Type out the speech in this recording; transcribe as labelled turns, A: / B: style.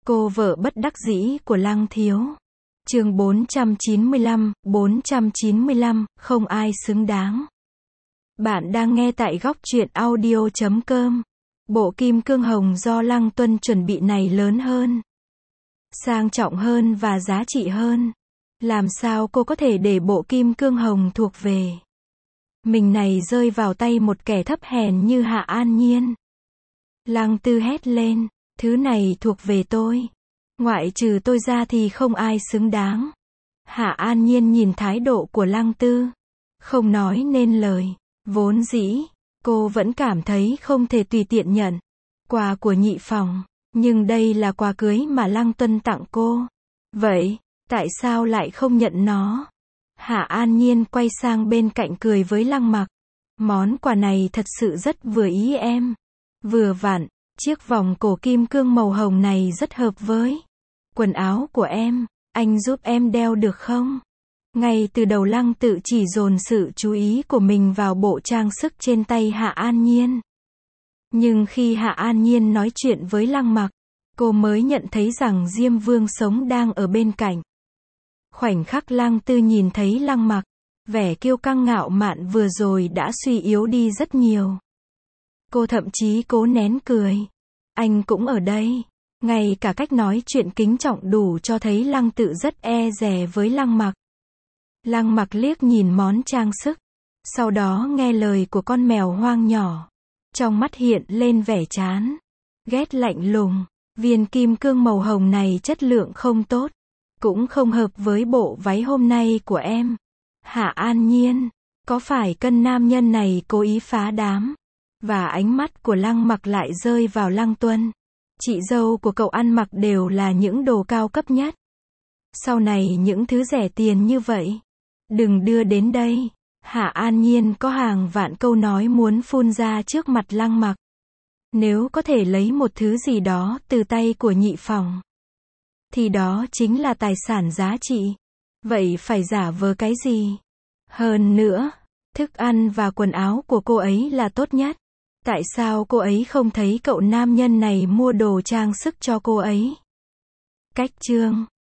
A: Cô vợ bất đắc dĩ của Lăng Thiếu. Chương 495, không ai xứng đáng. Bạn đang nghe tại góc truyện audio.com. Bộ kim cương hồng do Lăng Tuân chuẩn bị này lớn hơn, sang trọng hơn và giá trị hơn. Làm sao cô có thể để bộ kim cương hồng thuộc về mình này rơi vào tay một kẻ thấp hèn như Hạ An Nhiên? Lăng Tư hét lên, thứ này thuộc về tôi. Ngoại trừ tôi ra thì không ai xứng đáng. Hạ An Nhiên nhìn thái độ của Lăng Tư, không nói nên lời. Vốn dĩ, cô vẫn cảm thấy không thể tùy tiện nhận quà của nhị phòng, nhưng đây là quà cưới mà Lăng Tuân tặng cô. Vậy, tại sao lại không nhận nó? Hạ An Nhiên quay sang bên cạnh cười với Lăng Mặc. Món quà này thật sự rất vừa ý em. Vừa vặn, chiếc vòng cổ kim cương màu hồng này rất hợp với quần áo của em. Anh giúp em đeo được không? Ngay từ đầu Lăng Tự chỉ dồn sự chú ý của mình vào bộ trang sức trên tay Hạ An Nhiên. Nhưng khi Hạ An Nhiên nói chuyện với Lăng Mặc, cô mới nhận thấy rằng Diêm Vương sống đang ở bên cạnh. Khoảnh khắc Lăng Tư nhìn thấy Lăng Mặc, vẻ kiêu căng ngạo mạn vừa rồi đã suy yếu đi rất nhiều. Cô thậm chí cố nén cười. Anh cũng ở đây. Ngay cả cách nói chuyện kính trọng đủ cho thấy Lăng Tự rất e dè với Lăng Mặc. Lăng Mặc liếc nhìn món trang sức, sau đó nghe lời của con mèo hoang nhỏ. Trong mắt hiện lên vẻ chán ghét lạnh lùng. Viên kim cương màu hồng này chất lượng không tốt, cũng không hợp với bộ váy hôm nay của em. Hạ An Nhiên, có phải cân nam nhân này cố ý phá đám? Và ánh mắt của Lăng Mặc lại rơi vào Lăng Tuân. Chị dâu của cậu ăn mặc đều là những đồ cao cấp nhất. Sau này những thứ rẻ tiền như vậy đừng đưa đến đây. Hạ An Nhiên có hàng vạn câu nói muốn phun ra trước mặt Lăng Mặc. Nếu có thể lấy một thứ gì đó từ tay của nhị phòng, thì đó chính là tài sản giá trị. Vậy phải giả vờ cái gì? Hơn nữa, thức ăn và quần áo của cô ấy là tốt nhất. Tại sao cô ấy không thấy cậu nam nhân này mua đồ trang sức cho cô ấy? Cách chương